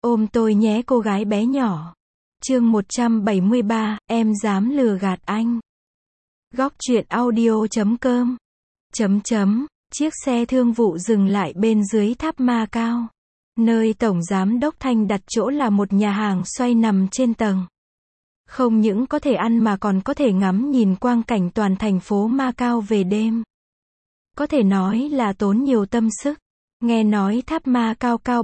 Ôm tôi nhé cô gái bé nhỏ. Chương 173, em dám lừa gạt anh. Góc truyện audio.com. Chiếc xe thương vụ dừng lại bên dưới tháp Ma Cao. Nơi Tổng Giám Đốc Thanh đặt chỗ là một nhà hàng xoay nằm trên tầng. Không những có thể ăn mà còn có thể ngắm nhìn quang cảnh toàn thành phố Ma Cao về đêm. Có thể nói là tốn nhiều tâm sức. Nghe nói tháp Ma Cao cao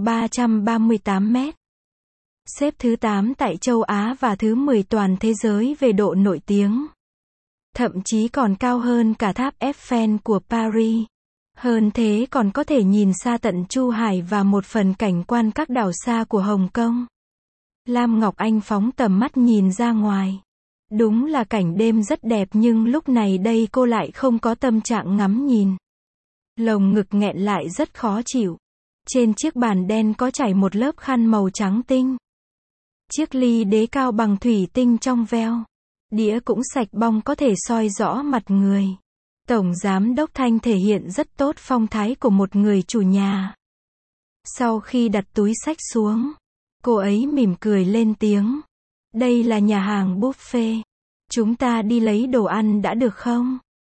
338 mét. Xếp thứ 8 tại châu Á và thứ 10 toàn thế giới về độ nổi tiếng. Thậm chí còn cao hơn cả tháp Eiffel của Paris. Hơn thế còn có thể nhìn xa tận Chu Hải và một phần cảnh quan các đảo xa của Hồng Kông. Lam Ngọc Anh phóng tầm mắt nhìn ra ngoài. Đúng là cảnh đêm rất đẹp nhưng lúc này đây cô lại không có tâm trạng ngắm nhìn. Lồng ngực nghẹn lại rất khó chịu. Trên chiếc bàn đen có trải một lớp khăn màu trắng tinh. Chiếc ly đế cao bằng thủy tinh trong veo. Đĩa cũng sạch bong có thể soi rõ mặt người. Tổng Giám Đốc Thanh thể hiện rất tốt phong thái của một người chủ nhà. Sau khi đặt túi xách xuống, cô ấy mỉm cười lên tiếng. Đây là nhà hàng buffet. Chúng ta đi lấy đồ ăn đã được không?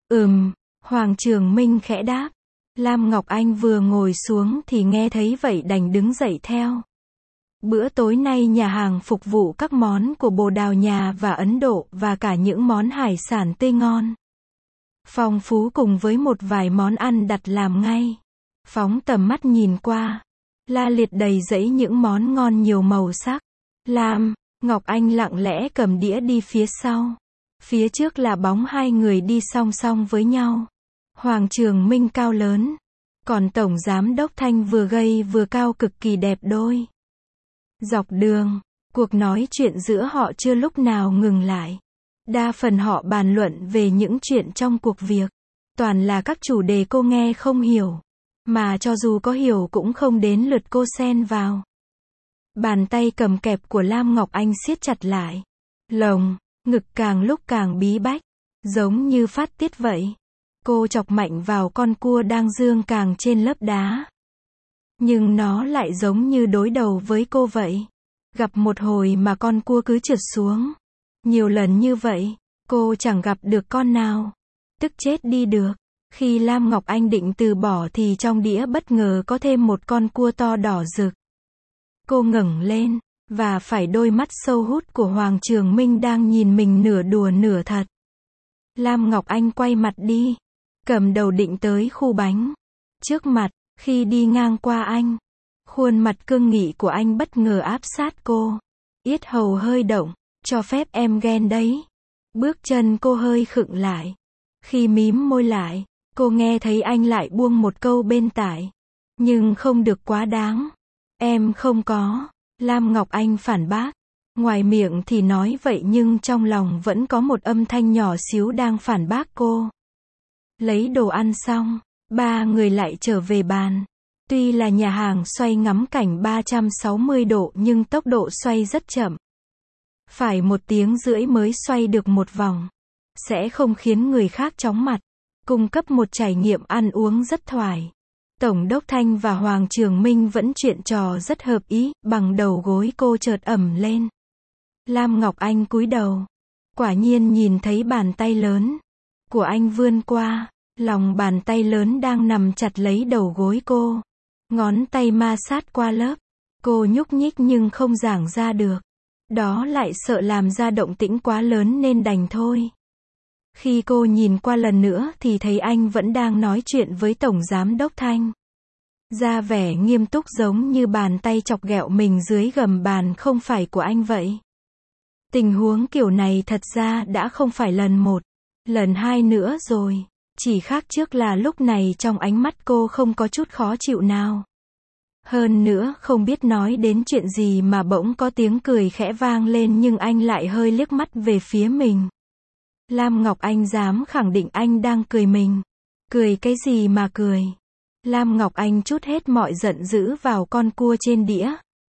Hoàng Trường Minh khẽ đáp. Lam Ngọc Anh vừa ngồi xuống thì nghe thấy vậy đành đứng dậy theo. Bữa tối nay nhà hàng phục vụ các món của Bồ Đào Nha và Ấn Độ và cả những món hải sản tươi ngon. Phong phú cùng với một vài món ăn đặt làm ngay. Phóng tầm mắt nhìn qua. La liệt đầy dãy những món ngon nhiều màu sắc. Lam Ngọc Anh lặng lẽ cầm đĩa đi phía sau. Phía trước là bóng hai người đi song song với nhau. Hoàng Trường Minh cao lớn. Còn Tổng Giám Đốc Thanh vừa gầy vừa cao cực kỳ đẹp đôi. Dọc đường, cuộc nói chuyện giữa họ chưa lúc nào ngừng lại. Đa phần họ bàn luận về những chuyện trong cuộc việc. Toàn là các chủ đề cô nghe không hiểu. Mà cho dù có hiểu cũng không đến lượt cô xen vào. Bàn tay cầm kẹp của Lam Ngọc Anh siết chặt lại. Lồng ngực càng lúc càng bí bách. Giống như phát tiết vậy. Cô chọc mạnh vào con cua đang dương càng trên lớp đá. Nhưng nó lại giống như đối đầu với cô vậy. Gặp một hồi mà con cua cứ trượt xuống. Nhiều lần như vậy, cô chẳng gặp được con nào. Tức chết đi được. Khi Lam Ngọc Anh định từ bỏ thì trong đĩa bất ngờ có thêm một con cua to đỏ rực. Cô ngẩng lên, và phải đôi mắt sâu hút của Hoàng Trường Minh đang nhìn mình nửa đùa nửa thật. Lam Ngọc Anh quay mặt đi. Cầm đầu định tới khu bánh. Trước mặt, khi đi ngang qua anh, khuôn mặt cương nghị của anh bất ngờ áp sát cô. Yết hầu hơi động, cho phép em ghen đấy. Bước chân cô hơi khựng lại. Khi mím môi lại, cô nghe thấy anh lại buông một câu bên tai. Nhưng không được quá đáng. Em không có. Lam Ngọc Anh phản bác. Ngoài miệng thì nói vậy nhưng trong lòng vẫn có một âm thanh nhỏ xíu đang phản bác cô. Lấy đồ ăn xong, ba người lại trở về bàn. Tuy là nhà hàng xoay ngắm cảnh 360 độ nhưng tốc độ xoay rất chậm. Phải 1 tiếng rưỡi mới xoay được một vòng. Sẽ không khiến người khác chóng mặt. Cung cấp một trải nghiệm ăn uống rất thoải. Tổng đốc Thanh và Hoàng Trường Minh vẫn chuyện trò rất hợp ý, bằng đầu gối cô chợt ẩm lên. Lam Ngọc Anh cúi đầu. Quả nhiên nhìn thấy bàn tay lớn của anh vươn qua. Lòng bàn tay lớn đang nằm chặt lấy đầu gối cô. Ngón tay ma sát qua lớp. Cô nhúc nhích nhưng không giãng ra được. Đó lại sợ làm ra động tĩnh quá lớn nên đành thôi. Khi cô nhìn qua lần nữa thì thấy anh vẫn đang nói chuyện với Tổng Giám Đốc Thanh. Ra vẻ nghiêm túc giống như bàn tay chọc ghẹo mình dưới gầm bàn không phải của anh vậy. Tình huống kiểu này thật ra đã không phải lần 1, lần 2 nữa rồi. Chỉ khác trước là lúc này trong ánh mắt cô không có chút khó chịu nào. Hơn nữa không biết nói đến chuyện gì mà bỗng có tiếng cười khẽ vang lên nhưng anh lại hơi liếc mắt về phía mình. Lam Ngọc Anh dám khẳng định anh đang cười mình. Cười cái gì mà cười. Lam Ngọc Anh trút hết mọi giận dữ vào con cua trên đĩa.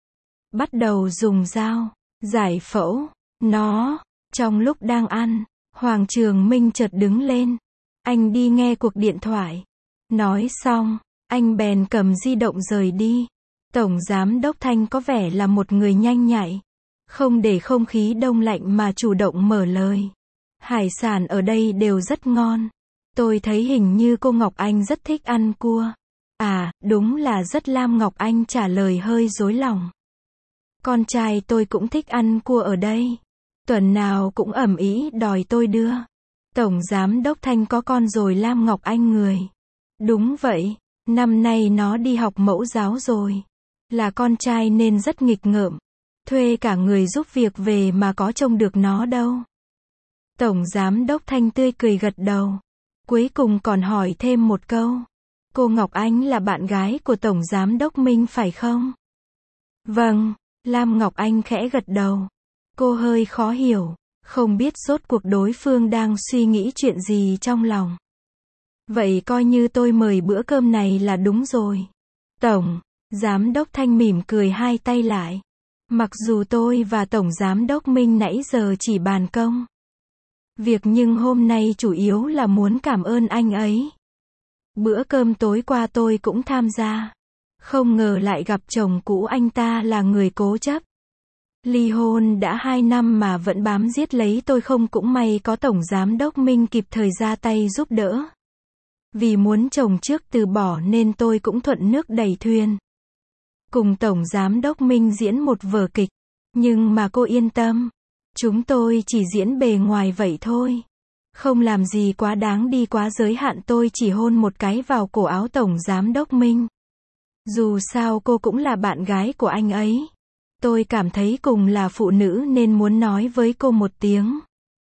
Bắt đầu dùng dao giải phẫu nó. Trong lúc đang ăn, Hoàng Trường Minh chợt đứng lên. Anh đi nghe cuộc điện thoại. Nói xong, anh bèn cầm di động rời đi. Tổng Giám đốc Thanh có vẻ là một người nhanh nhạy. Không để không khí đông lạnh mà chủ động mở lời. Hải sản ở đây đều rất ngon. Tôi thấy hình như cô Ngọc Anh rất thích ăn cua. À, đúng là rất. Lam Ngọc Anh trả lời hơi rối lòng. Con trai tôi cũng thích ăn cua ở đây. Tuần nào cũng ầm ĩ đòi tôi đưa. Tổng Giám đốc Thanh có con rồi. Lam Ngọc Anh người. Đúng vậy, năm nay nó đi học mẫu giáo rồi. Là con trai nên rất nghịch ngợm. Thuê cả người giúp việc về mà có trông được nó đâu. Tổng Giám đốc Thanh tươi cười gật đầu. Cuối cùng còn hỏi thêm một câu. Cô Ngọc Anh là bạn gái của Tổng Giám đốc Minh phải không? Vâng, Lam Ngọc Anh khẽ gật đầu. Cô hơi khó hiểu, không biết rốt cuộc đối phương đang suy nghĩ chuyện gì trong lòng. Vậy coi như tôi mời bữa cơm này là đúng rồi. Tổng Giám đốc Thanh mỉm cười hai tay lại. Mặc dù tôi và Tổng Giám đốc Minh nãy giờ chỉ bàn công việc nhưng hôm nay chủ yếu là muốn cảm ơn anh ấy. Bữa cơm tối qua tôi cũng tham gia. Không ngờ lại gặp chồng cũ anh ta là người cố chấp. Ly hôn đã 2 năm mà vẫn bám giết lấy tôi. Không cũng may có Tổng Giám đốc Minh kịp thời ra tay giúp đỡ. Vì muốn chồng trước từ bỏ nên tôi cũng thuận nước đẩy thuyền. Cùng Tổng Giám đốc Minh diễn một vở kịch. Nhưng mà cô yên tâm. Chúng tôi chỉ diễn bề ngoài vậy thôi. Không làm gì quá đáng đi quá giới hạn. Tôi chỉ hôn một cái vào cổ áo Tổng Giám đốc Minh. Dù sao cô cũng là bạn gái của anh ấy. Tôi cảm thấy cùng là phụ nữ nên muốn nói với cô một tiếng.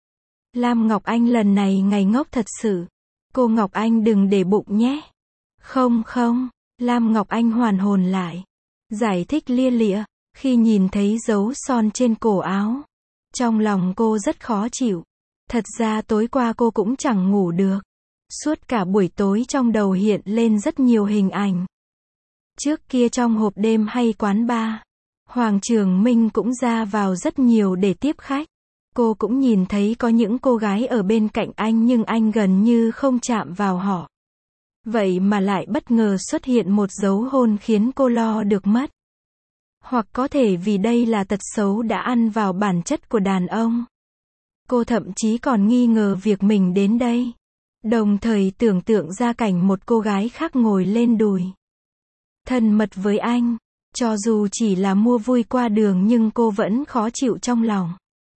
Lam Ngọc Anh lần này ngây ngốc thật sự. Cô Ngọc Anh đừng để bụng nhé. Không không, Lam Ngọc Anh hoàn hồn lại. Giải thích lia lịa, khi nhìn thấy dấu son trên cổ áo. Trong lòng cô rất khó chịu. Thật ra tối qua cô cũng chẳng ngủ được. Suốt cả buổi tối trong đầu hiện lên rất nhiều hình ảnh. Trước kia trong hộp đêm hay quán bar, Hoàng Trường Minh cũng ra vào rất nhiều để tiếp khách. Cô cũng nhìn thấy có những cô gái ở bên cạnh anh nhưng anh gần như không chạm vào họ. Vậy mà lại bất ngờ xuất hiện một dấu hôn khiến cô lo được mất. Hoặc có thể vì đây là tật xấu đã ăn vào bản chất của đàn ông. Cô thậm chí còn nghi ngờ việc mình đến đây. Đồng thời tưởng tượng ra cảnh một cô gái khác ngồi lên đùi thân mật với anh. Cho dù chỉ là mua vui qua đường nhưng cô vẫn khó chịu trong lòng.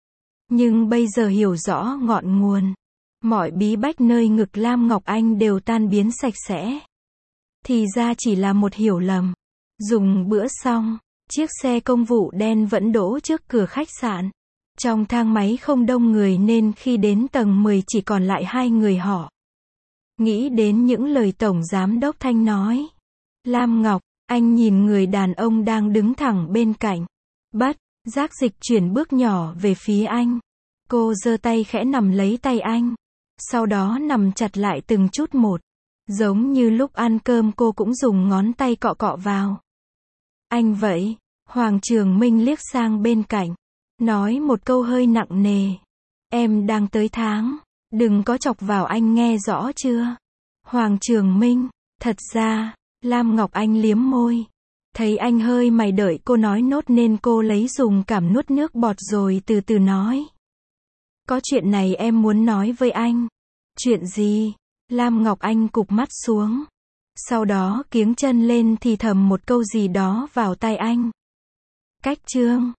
Nhưng bây giờ hiểu rõ ngọn nguồn. Mọi bí bách nơi ngực Lam Ngọc Anh đều tan biến sạch sẽ. Thì ra chỉ là một hiểu lầm. Dùng bữa xong, chiếc xe công vụ đen vẫn đỗ trước cửa khách sạn. Trong thang máy không đông người nên khi đến tầng 10 chỉ còn lại 2 người họ. Nghĩ đến những lời Tổng Giám đốc Thanh nói. Lam Ngọc Anh nhìn người đàn ông đang đứng thẳng bên cạnh. Bất giác dịch chuyển bước nhỏ về phía anh. Cô giơ tay khẽ nắm lấy tay anh. Sau đó nắm chặt lại từng chút một. Giống như lúc ăn cơm cô cũng dùng ngón tay cọ cọ vào. Anh vậy. Hoàng Trường Minh liếc sang bên cạnh. Nói một câu hơi nặng nề. Em đang tới tháng. Đừng có chọc vào anh nghe rõ chưa? Hoàng Trường Minh. Thật ra, Lam Ngọc Anh liếm môi. Thấy anh hơi mày đợi cô nói nốt nên cô lấy dùng cảm nuốt nước bọt rồi từ từ nói. Có chuyện này em muốn nói với anh. Chuyện gì? Lam Ngọc Anh cụp mắt xuống. Sau đó kiếng chân lên thì thầm một câu gì đó vào tai anh. Cách chương